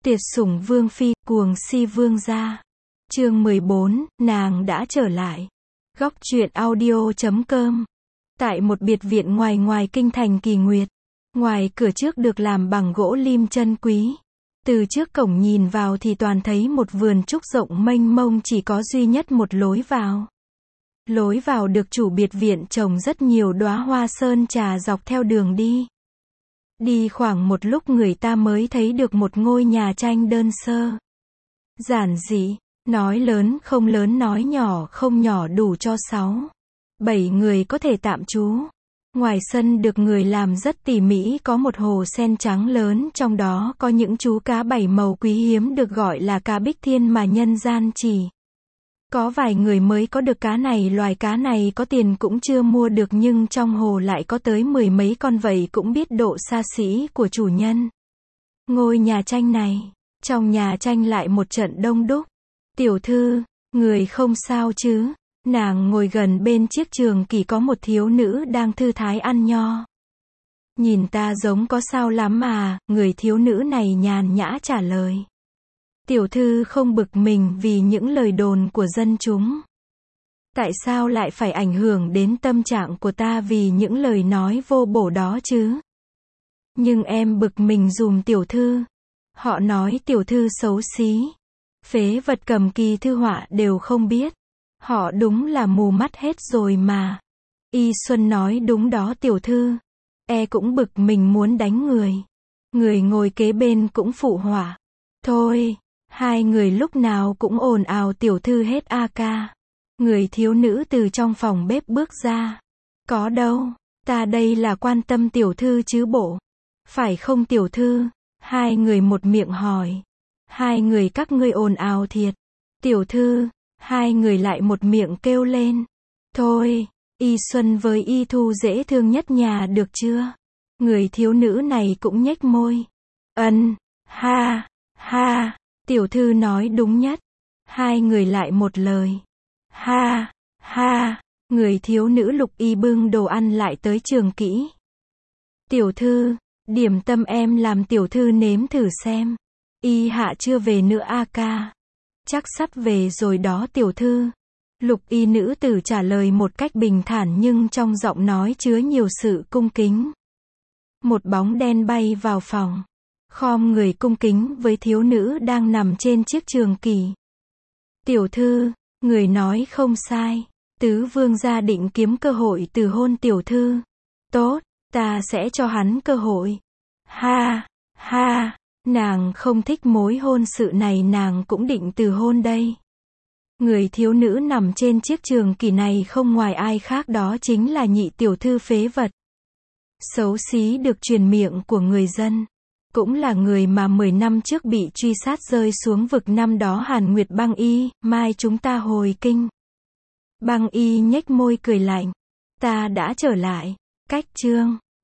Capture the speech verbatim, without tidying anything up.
Tuyệt sủng vương phi, cuồng si vương gia. Chương mười bốn, nàng đã trở lại. Góc truyện audio chấm com. Tại một biệt viện ngoài ngoài kinh thành Kỳ Nguyệt. Ngoài cửa trước được làm bằng gỗ lim chân quý. Từ trước cổng nhìn vào thì toàn thấy một vườn trúc rộng mênh mông, chỉ có duy nhất một lối vào. Lối vào được chủ biệt viện trồng rất nhiều đóa hoa sơn trà dọc theo đường đi. Đi khoảng một lúc người ta mới thấy được một ngôi nhà tranh đơn sơ. Giản dị, nói lớn không lớn, nói nhỏ không nhỏ, đủ cho sáu, bảy người có thể tạm trú. Ngoài sân được người làm rất tỉ mỉ, có một hồ sen trắng lớn, trong đó có những chú cá bảy màu quý hiếm được gọi là cá bích thiên mà nhân gian chỉ có vài người mới có được cá này. Loài cá này có tiền cũng chưa mua được, nhưng trong hồ lại có tới mười mấy con, vậy cũng biết độ xa xỉ của chủ nhân ngôi nhà tranh này. Trong nhà tranh lại một trận đông đúc. Tiểu thư, người không sao chứ? Nàng ngồi gần bên chiếc trường kỷ, có một thiếu nữ đang thư thái ăn nho. Nhìn ta giống có sao lắm à? Người thiếu nữ này nhàn nhã trả lời. Tiểu thư không bực mình vì những lời đồn của dân chúng? Tại sao lại phải ảnh hưởng đến tâm trạng của ta vì những lời nói vô bổ đó chứ? Nhưng em bực mình dùm tiểu thư. Họ nói tiểu thư xấu xí, phế vật, cầm kỳ thư họa đều không biết. Họ đúng là mù mắt hết rồi mà. Y Xuân nói đúng đó tiểu thư. E cũng bực mình muốn đánh người. Người ngồi kế bên cũng phụ họa. Thôi, hai người lúc nào cũng ồn ào tiểu thư hết a ca. Người thiếu nữ từ trong phòng bếp bước ra. Có đâu, ta đây là quan tâm tiểu thư chứ bộ. Phải không tiểu thư? Hai người một miệng hỏi. Hai người các ngươi ồn ào thiệt. Tiểu thư, hai người lại một miệng kêu lên. Thôi, Y Xuân với Y Thu dễ thương nhất nhà được chưa? Người thiếu nữ này cũng nhếch môi. Ân, ha, ha, tiểu thư nói đúng nhất. Hai người lại một lời. Ha, ha, người thiếu nữ Lục Y bưng đồ ăn lại tới trường kỷ. Tiểu thư, điểm tâm em làm tiểu thư nếm thử xem. Y hạ chưa về nữa a ca. Chắc sắp về rồi đó tiểu thư. Lục Y nữ tử trả lời một cách bình thản nhưng trong giọng nói chứa nhiều sự cung kính. Một bóng đen bay vào phòng, khom người cung kính với thiếu nữ đang nằm trên chiếc trường kỷ. Tiểu thư, người nói không sai. Tứ vương gia định kiếm cơ hội từ hôn tiểu thư. Tốt, ta sẽ cho hắn cơ hội. Ha, ha, nàng không thích mối hôn sự này, nàng cũng định từ hôn đây. Người thiếu nữ nằm trên chiếc trường kỷ này không ngoài ai khác, đó chính là nhị tiểu thư phế vật. Xấu xí được truyền miệng của người dân. Cũng là người mà mười năm trước bị truy sát rơi xuống vực năm đó Hàn Nguyệt Băng Y, mai chúng ta hồi kinh. Băng Y nhếch môi cười lạnh. Ta đã trở lại. Cách chương